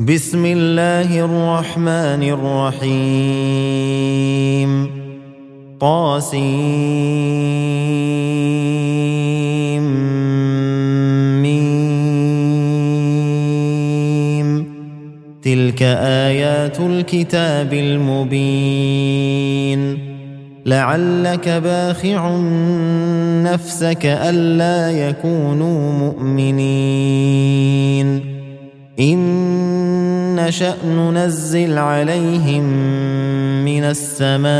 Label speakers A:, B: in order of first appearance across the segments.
A: بسم الله الرحمن الرحيم طاسيم تلك آيات الكتاب المبين لعلك باخع نفسك ألا يكونوا مؤمنين إن نشأ ننزل عليهم من السماء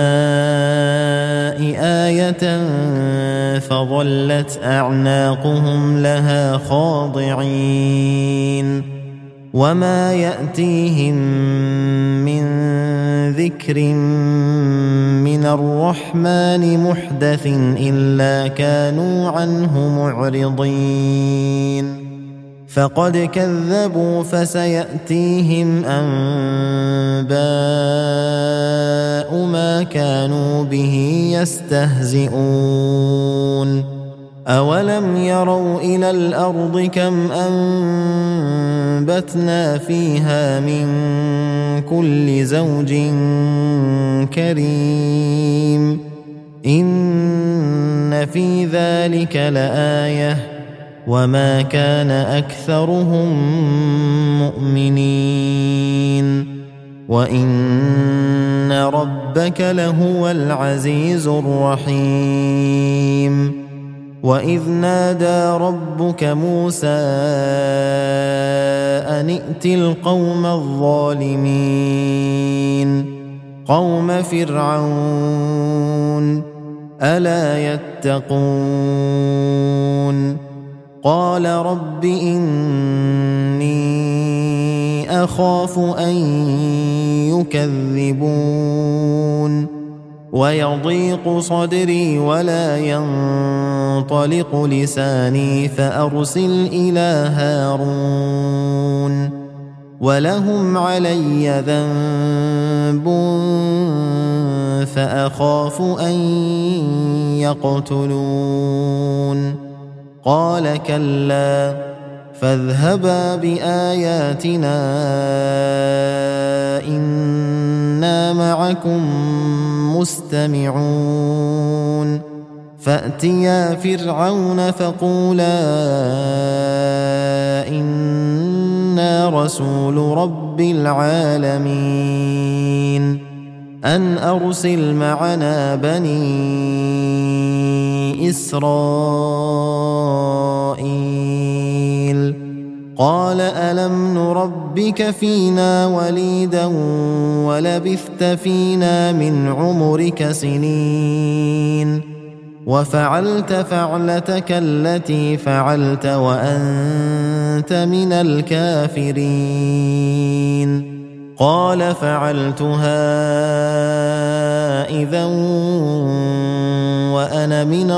A: آية فظلت أعناقهم لها خاضعين وما يأتيهم من ذكر من الرحمن محدث إلا كانوا عنه معرضين فقد كذبوا فسيأتيهم أنباء ما كانوا به يستهزئون أولم يروا إلى الأرض كم أنبتنا فيها من كل زوج كريم إن في ذلك لآية وما كان أكثرهم مؤمنين وإن ربك لهو العزيز الرحيم وإذ نادى ربك موسى أن ائت القوم الظالمين قوم فرعون ألا يتقون قال رب إني أخاف أن يكذبون ويضيق صدري ولا ينطلق لساني فأرسل إلى هارون ولهم علي ذنب فأخاف أن يقتلون قال كلا فاذهبا بآياتنا إنا معكم مستمعون فأتيا فرعون فقولا إنا رسول رب العالمين أن أرسل معنا بني إسرائيل قال ألم نربك فينا وليدا ولبثت فينا من عمرك سنين وفعلت فعلتك التي فعلت وأنت من الكافرين قال فعلتها إذا وأنا من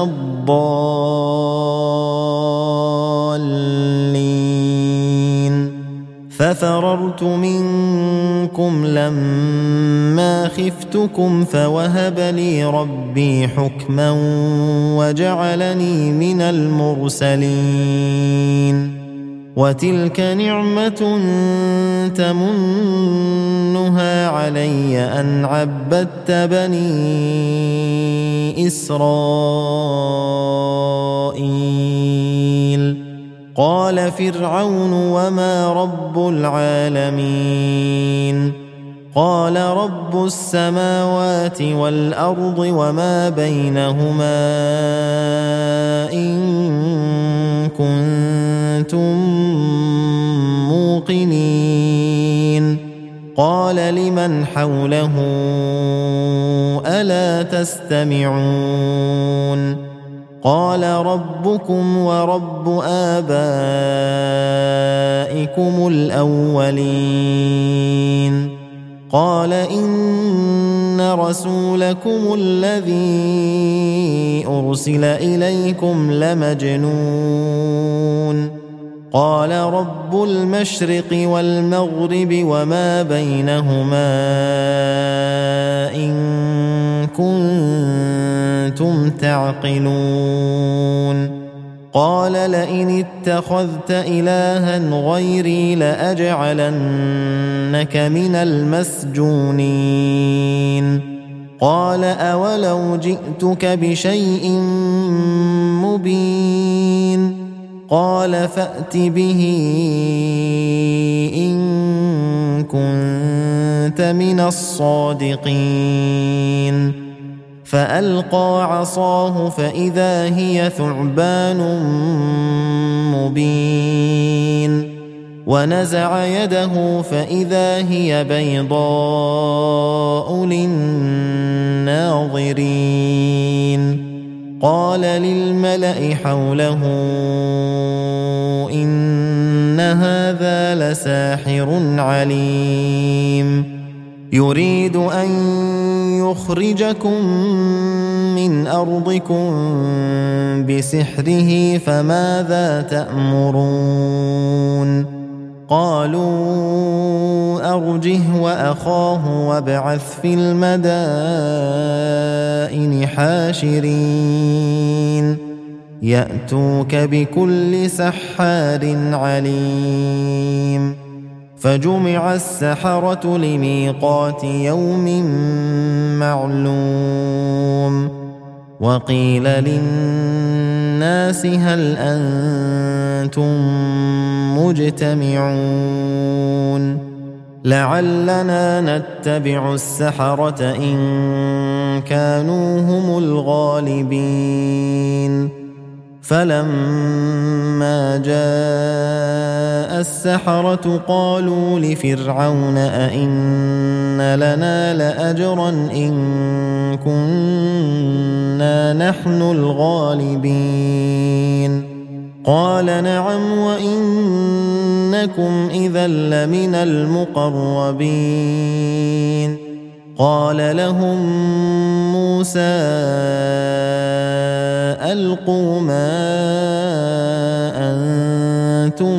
A: الضالين ففررت منكم لما خفتكم فوهب لي ربي حكما وجعلني من المرسلين وتلك نعمة تمنها علي أن عبدت بني إسرائيل قال فرعون وما رب العالمين قال رب السماوات والأرض وما بينهما إن كنتم موقنين قال لمن حوله ألا تستمعون قال ربكم ورب آبائكم الأولين قال إن رسولكم الذي أرسل إليكم لمجنون قال رب المشرق والمغرب وما بينهما إن كنتم تعقلون قال لئن اتخذت إلها غيري لأجعلنك من المسجونين قال أولو جئتك بشيء مبين قال فأت به إن كنت من الصادقين فألقى عصاه فإذا هي ثعبان مبين ونزع يده فإذا هي بيضاء للناظرين قال للملأ حوله إن هذا لساحر عليم يريد أن يخرجكم من أرضكم بسحره فماذا تأمرون قالوا أرجه وأخاه وابعث في المدائن حاشرين يأتوك بكل سحار عليم فجمع السحرة لميقات يوم معلوم وقيل للناس هل أنتم مجتمعون لعلنا نتبع السحرة إن كانوا هم الغالبين فلما جاء السحرة قالوا لفرعون أئن لنا لأجرا إن كنا نحن الغالبين قال نعم وإنكم إذا لمن المقربين قال لهم موسى ألقوا ما أنتم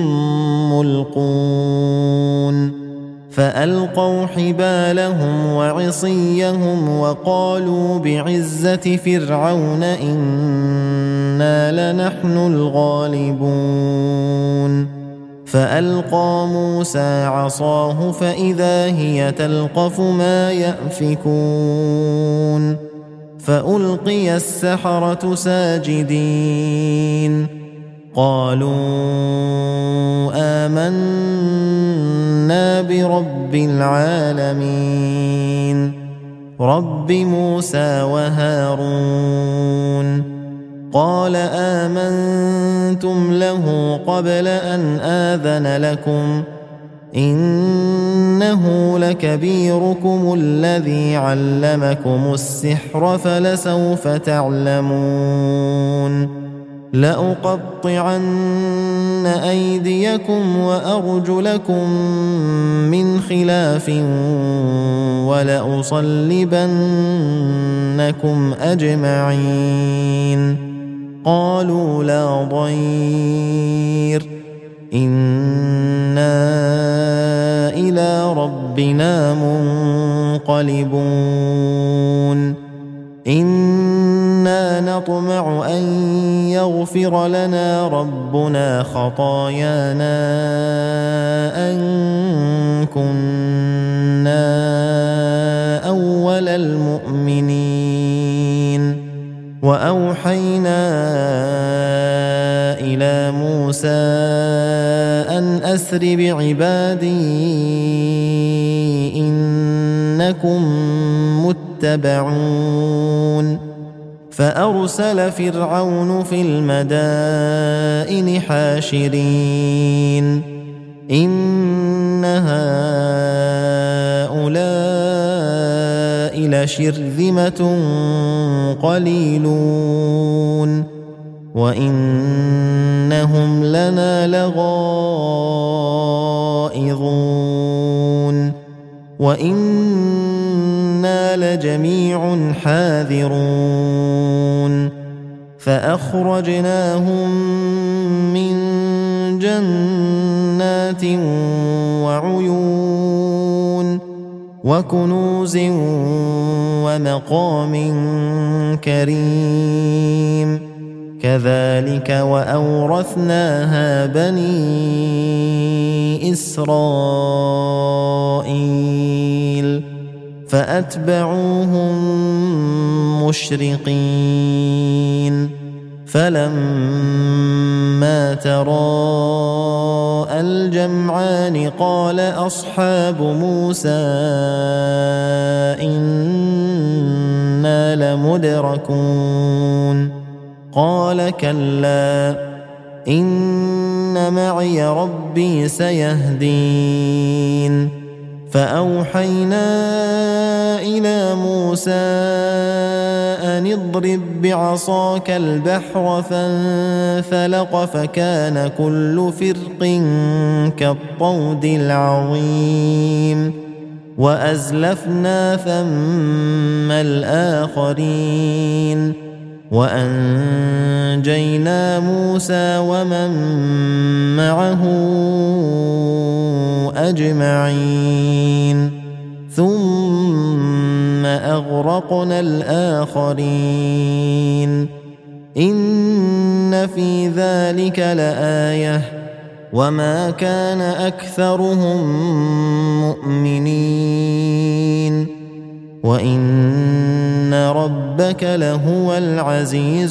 A: ملقون فألقوا حبالهم وعصيهم وقالوا بعزة فرعون إنا لنحن الغالبون فألقى موسى عصاه فإذا هي تلقف ما يأفكون فألقي السحرة ساجدين قالوا آمنا برب العالمين رب موسى وهارون قال آمنتم له قبل أن آذن لكم إنه لكبيركم الذي علمكم السحر فلسوف تعلمون لأقطعن أيديكم وأرجلكم من خلاف ولأصلبنكم أجمعين قالوا لا ضير إنا إلى ربنا منقلبون إنا نطمع أن يغفر لنا ربنا خطايانا أن كنا أول المؤمنين وأوحينا إلى موسى أن أسر بعبادي إنكم متبعون فأرسل فرعون في المدائن حاشرين إن هؤلاء لشرذمة قليلون وإنهم لنا لغائظون وإنا لجميع حاذرون فأخرجناهم من جنات وعيون وكنوز ومقام كريم كذلك وأورثناها بني إسرائيل فأتبعوهم مشرقين فلما تراءى الجمعان قال أصحاب موسى إنا لمدركون قال كلا إن معي ربي سيهدين فأوحينا إلى موسى أن اضرب بعصاك البحر فانفلق فكان كل فرق كالطود العظيم وأزلفنا ثم الآخرين وأنجينا موسى ومن معه أجمعين ثم أغرقنا الآخرين إن في ذلك لآية وما كان أكثرهم مؤمنين وإن ربك لهو العزيز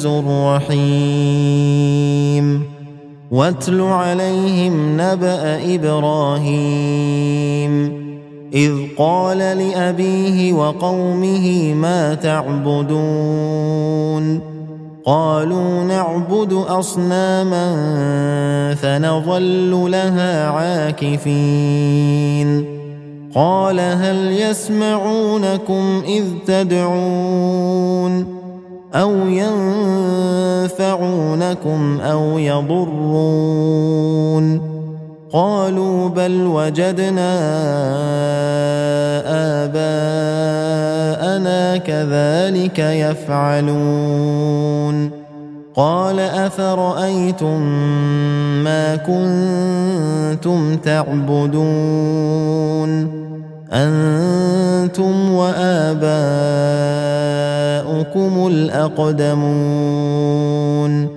A: الرحيم واتل عليهم نبأ إبراهيم إذ قال لأبيه وقومه ما تعبدون قالوا نعبد أصناما فنظل لها عاكفين قال هل يسمعونكم إذ تدعون أو ينفعونكم أو يضرون قالوا بل وجدنا آباءنا كذلك يفعلون قال أفرأيتم ما كنتم تعبدون أنتم وآباؤكم الأقدمون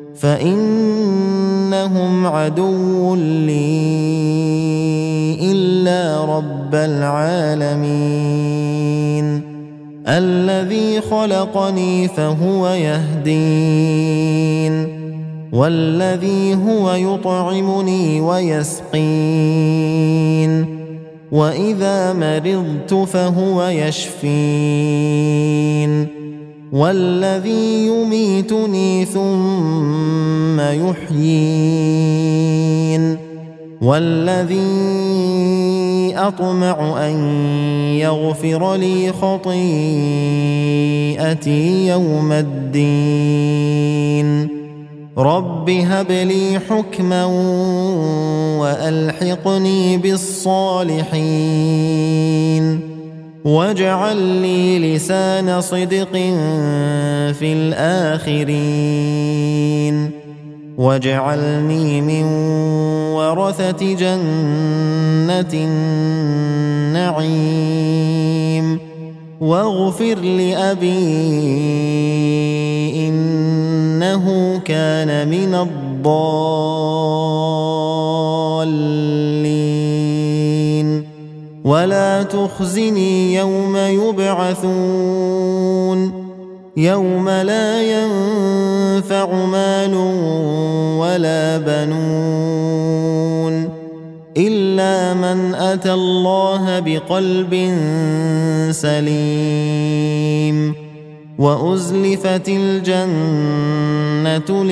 A: فإنهم عدو لي إلا رب العالمين الذي خلقني فهو يهدين والذي هو يطعمني ويسقين وإذا مرضت فهو يشفين والذي يميتني ثم يحيين والذي أطمع أن يغفر لي خطيئتي يوم الدين رب هب لي حكما وألحقني بالصالحين واجعل لي لسان صدق في الآخرين واجعلني من ورثة جنة النعيم واغفر لأبي إنه كان من الضالين ولا تخزني يوم يبعثون يوم لا ينفع مال ولا بنون إلا من أتى الله بقلب سليم وأزلفت الجنة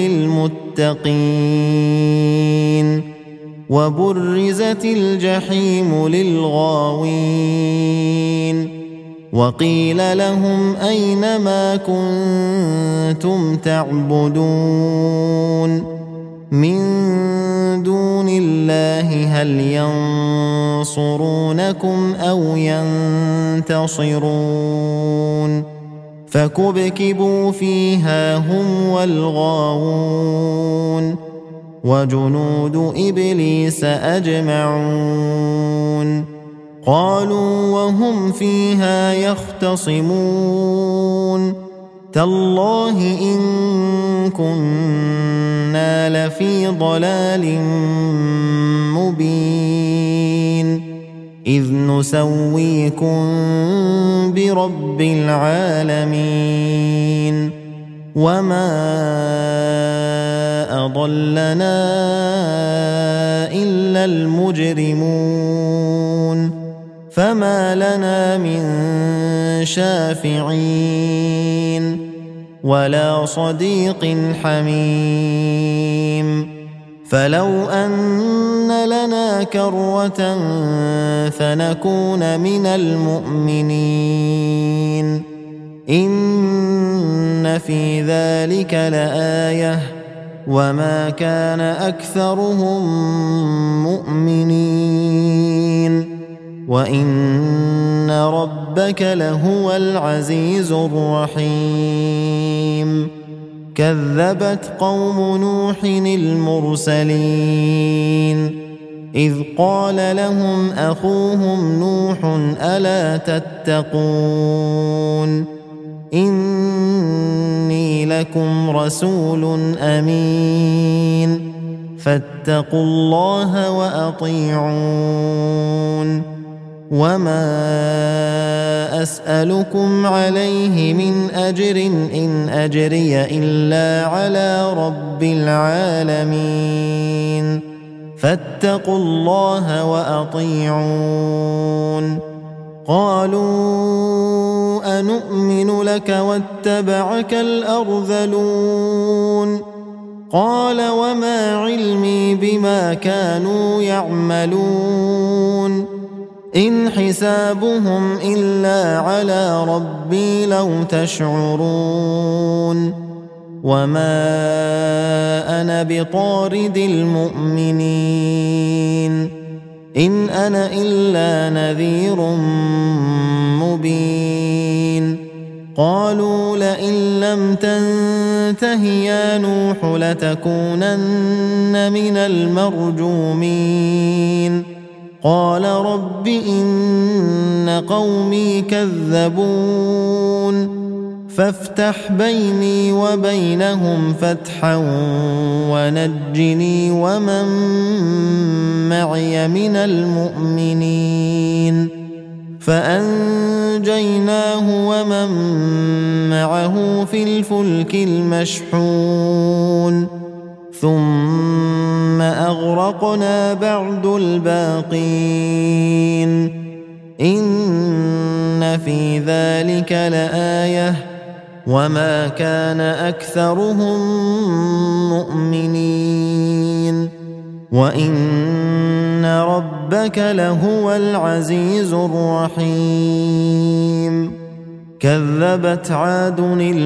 A: للمتقين وبرزت الجحيم للغاوين وقيل لهم أين ما كنتم تعبدون من دون الله هل ينصرونكم أو ينتصرون فكبكبوا فيها هم والغاوون وجنود إبليس أجمعون قالوا وهم فيها يختصمون تالله إن كنا لفي ضلال مبين إذ نسويكم برب العالمين وما أضلنا إلا المجرمون فما لنا من شافعين ولا صديق حميم فلو أن لنا كرة فنكون من المؤمنين إن في ذلك لآية وما كان أكثرهم مؤمنين وإن ربك لهو العزيز الرحيم كذبت قوم نوح المرسلين إذ قال لهم أخوهم نوح ألا تتقون إني لكم رسول أمين فاتقوا الله وأطيعون وما أسألكم عليه من أجر إن أجري إلا على رب العالمين فاتقوا الله وأطيعون قالوا أنؤمن لك واتبعك الأرذلون قال وما علمي بما كانوا يعملون إن حسابهم إلا على ربي لو تشعرون وما أنا بطارد المؤمنين إن أنا إلا نذير مبين قالوا لئن لم تنته يا نوح لتكونن من المرجومين قال رب إن قومي كذبون فافتح بيني وبينهم فتحا ونجني ومن معي من المؤمنين فأنجيناه ومن معه في الفلك المشحون ثم أغرقنا بعد الباقين إن في ذلك لآية وما كان أكثرهم مؤمنين وإن ربك لهو العزيز الرحيم كذبت عاد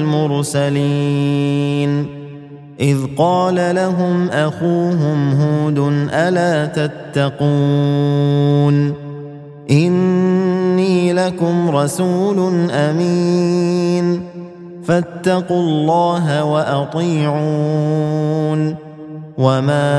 A: المرسلين إذ قال لهم أخوهم هود ألا تتقون إني لكم رسول أمين فاتقوا الله وأطيعون وما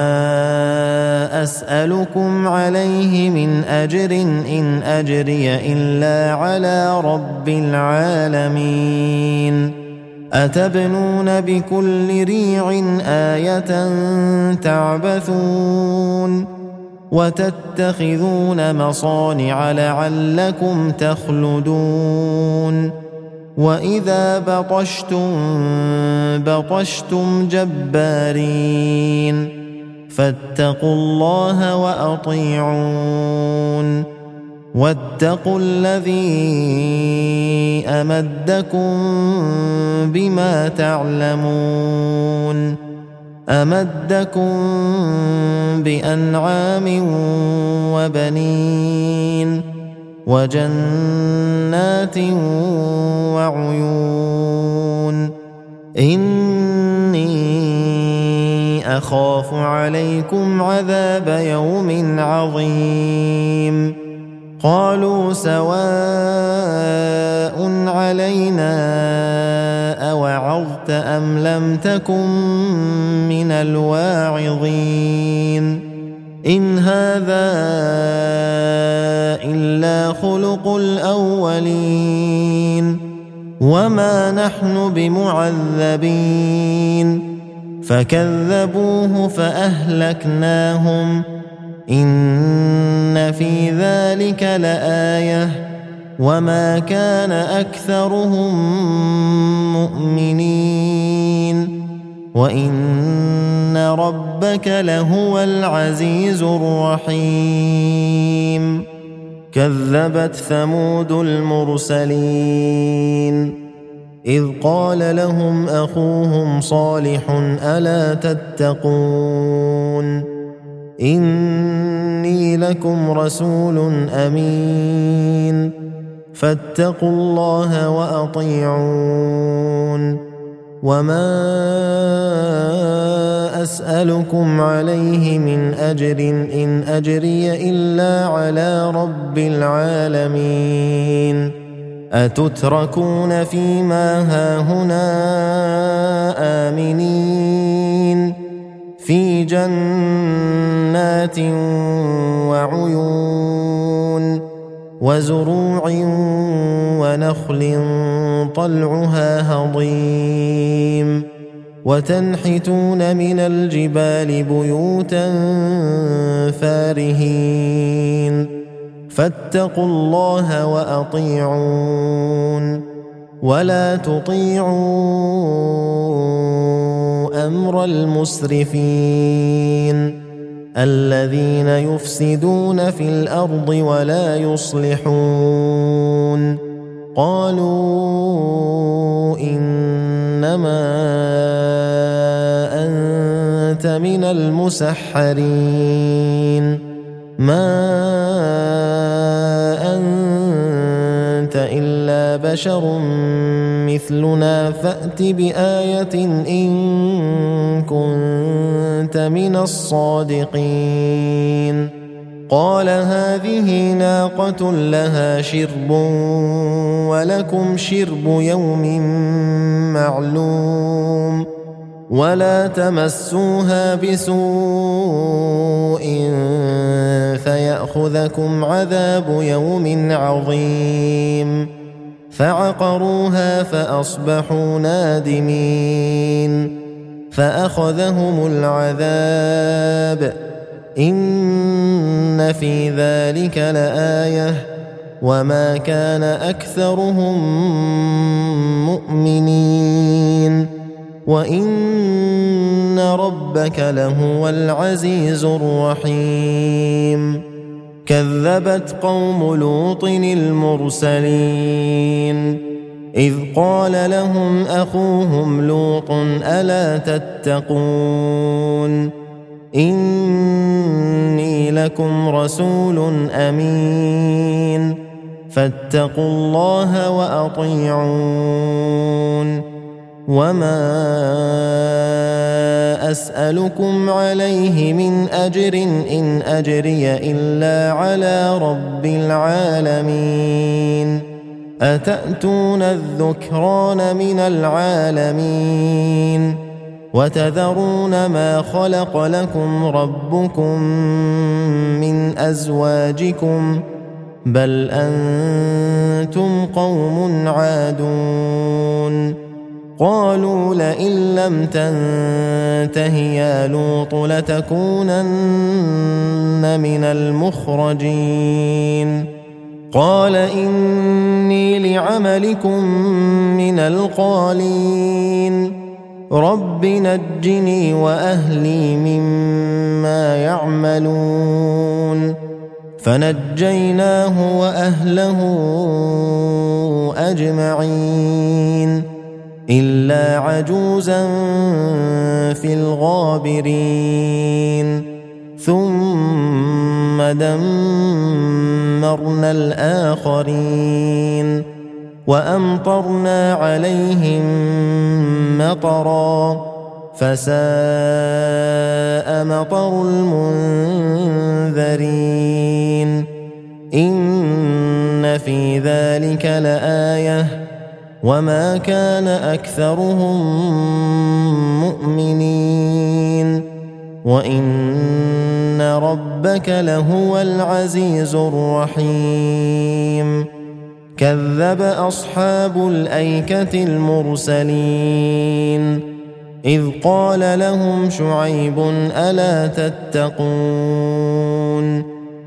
A: أسألكم عليه من أجر إن أجري إلا على رب العالمين أتبنون بكل ريع آية تعبثون وتتخذون مصانع لعلكم تخلدون وإذا بطشتم بطشتم جبارين فاتقوا الله وأطيعون واتقوا الذي أمدكم بما تعلمون أمدكم بأنعام وبنين وجنات وعيون إني أخاف عليكم عذاب يوم عظيم قالوا سواء علينا أوعظت أم لم تكن من الواعظين إن هذا إلا خلق الأولين وما نحن بمعذبين فكذبوه فأهلكناهم إن في ذلك لآية وما كان أكثرهم مؤمنين وإن ربك لهو العزيز الرحيم كذبت ثمود المرسلين إذ قال لهم أخوهم صالح ألا تتقون إني لكم رسول أمين فاتقوا الله وأطيعون وما أسألكم عليه من أجر إن أجري إلا على رب العالمين أتتركون فيما هاهنا آمنين في جنات وعيون وزروع ونخل طلعها هضيم وتنحتون من الجبال بيوتا فارهين فاتقوا الله وأطيعون ولا تطيعوا أمر المسرفين الذين يفسدون في الأرض ولا يصلحون قالوا إنما أنت من المسحرين ما أنت إلا بشر مثلنا فأت بآية إن كنت من الصادقين قال هذه ناقة لها شرب ولكم شرب يوم معلوم ولا تمسوها بسوء فيأخذكم عذاب يوم عظيم فعقروها فأصبحوا نادمين فأخذهم العذاب إن في ذلك لآية وما كان أكثرهم مؤمنين وإن ربك لهو العزيز الرحيم كذبت قوم لوط المرسلين إذ قال لهم أخوهم لوط ألا تتقون إني لكم رسول أمين فاتقوا الله وأطيعون وما أسألكم عليه من أجر إن أجري إلا على رب العالمين أتأتون الذكران من العالمين وتذرون ما خلق لكم ربكم من أزواجكم بل أنتم قوم عادون قالوا لئن لم تنته يا لوط لتكونن من المخرجين قال إني لعملكم من القالين رب نجني وأهلي مما يعملون فنجيناه وأهله أجمعين إلا عجوزا في الغابرين ثم دمرنا الآخرين وأمطرنا عليهم مطرا فساء مطر المنذرين إن في ذلك لآية وما كان أكثرهم مؤمنين وإن ربك لهو العزيز الرحيم كذب أصحاب الأيكة المرسلين إذ قال لهم شعيب ألا تتقون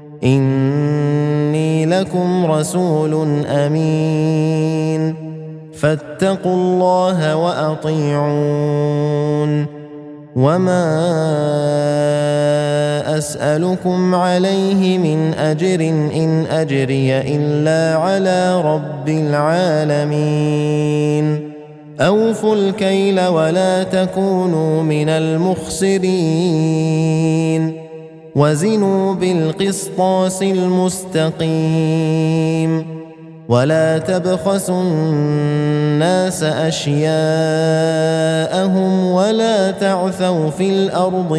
A: إني لكم رسول أمين فاتقوا الله وأطيعون وما أسألكم عليه من أجر إن أجري إلا على رب العالمين أوفوا الكيل ولا تكونوا من المخسرين وزنوا بالقسطاس المستقيم ولا تبخسوا الناس أشياءهم ولا تعثوا في الأرض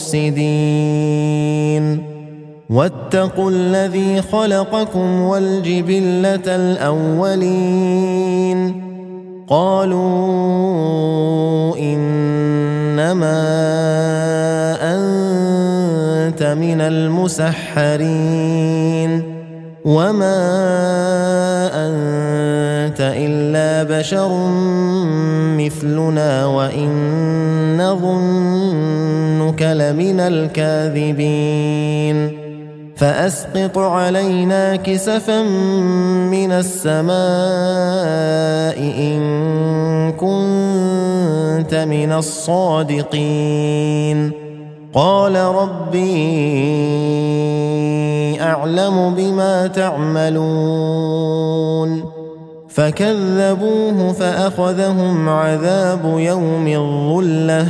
A: مفسدين واتقوا الذي خلقكم والجبلة الأولين قالوا إنما أنت من المسحرين وما أنت إلا بشر مثلنا وإن نظنك لمن الكاذبين فأسقط علينا كسفا من السماء إن كنت من الصادقين قال ربي أعلم بما تعملون فكذبوه فأخذهم عذاب يوم الظلة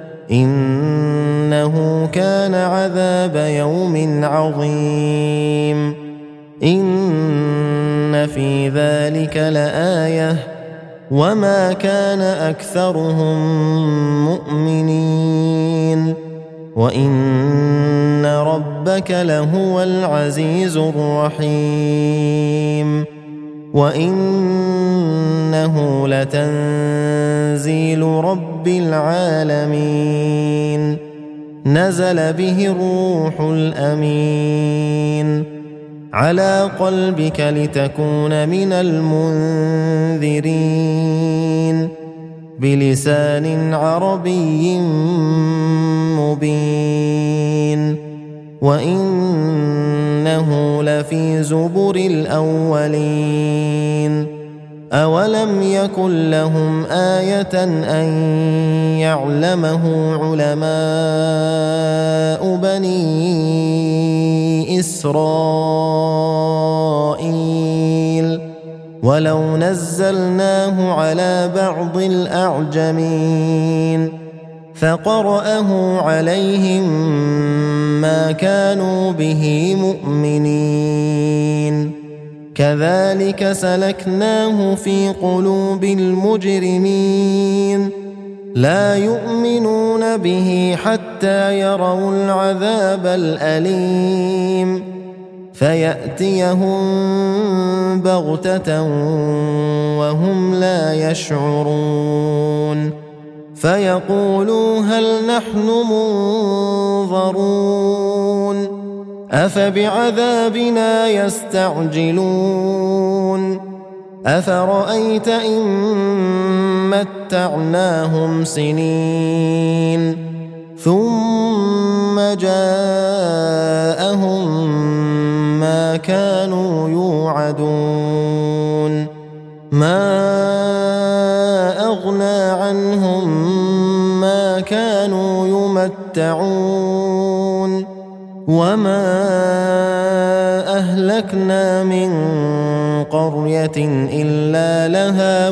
A: إنه كان عذاب يوم عظيم إن في ذلك لآية وما كان أكثرهم مؤمنين وإن ربك لهو العزيز الرحيم وإنه لتنزيل رب العالمين نزل به الروح الأمين على قلبك لتكون من المنذرين بلسان عربي مبين وإنه لفي زبر الأولين أولم يكن لهم آية أن يعلمه علماء بني إسرائيل ولو نزلناه على بعض الأعجمين فقرأه عليهم ما كانوا به مؤمنين كذلك سلكناه في قلوب المجرمين لا يؤمنون به حتى يروا العذاب الأليم فيأتيهم بغتة وهم لا يشعرون فيقولوا هل نحن منظرون أفبعذابنا يستعجلون أفرأيت إن متعناهم سنين ثم جاءهم ما كانوا يوعدون ما أغنى عنهم ما كانوا يمتعون وما أهلكنا من قرية إلا لها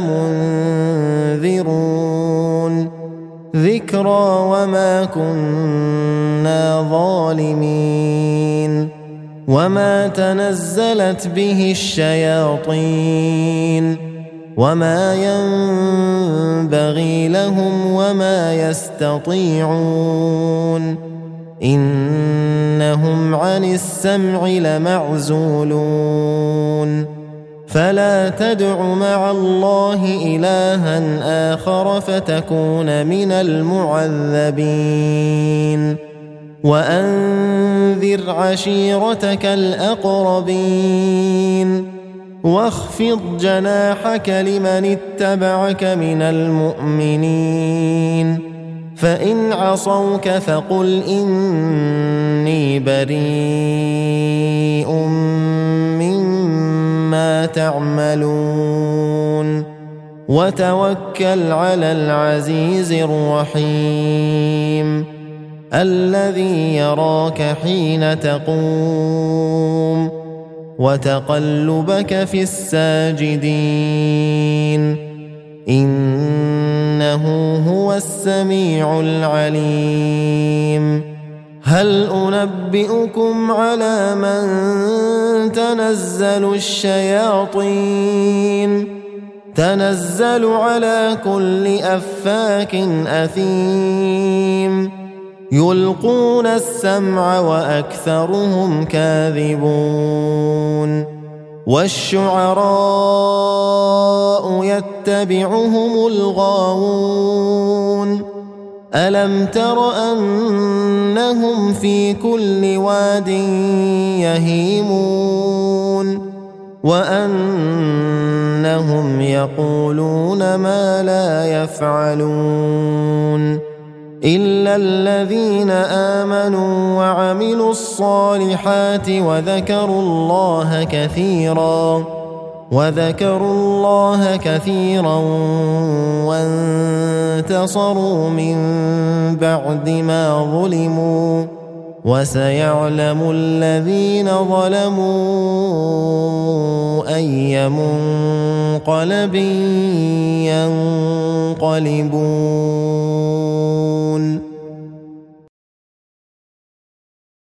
A: منذرون ذكرى وما كنا ظالمين وما تنزلت به الشياطين وما ينبغي لهم وما يستطيعون إنهم عن السمع لمعزولون فلا تدع مع الله إلها آخر فتكون من المعذبين وأنذر عشيرتك الأقربين واخفض جناحك لمن اتبعك من المؤمنين فإن عصوك فقل إني بريء مما تعملون وتوكل على العزيز الرحيم الذي يراك حين تقوم وتقلبك في الساجدين إنه هو السميع العليم هل أنبئكم على من تنزل الشياطين تنزل على كل أفاك أثيم يلقون السمع وأكثرهم كاذبون والشعراء يتبعهم الغاوون ألم تر أنهم في كل واد يهيمون وأنهم يقولون ما لا يفعلون إلا الذين آمنوا وعملوا الصالحات وذكروا الله كثيرا وانتصروا من بعد ما ظلموا وسيعلم الذين ظلموا أي منقلب ينقلبون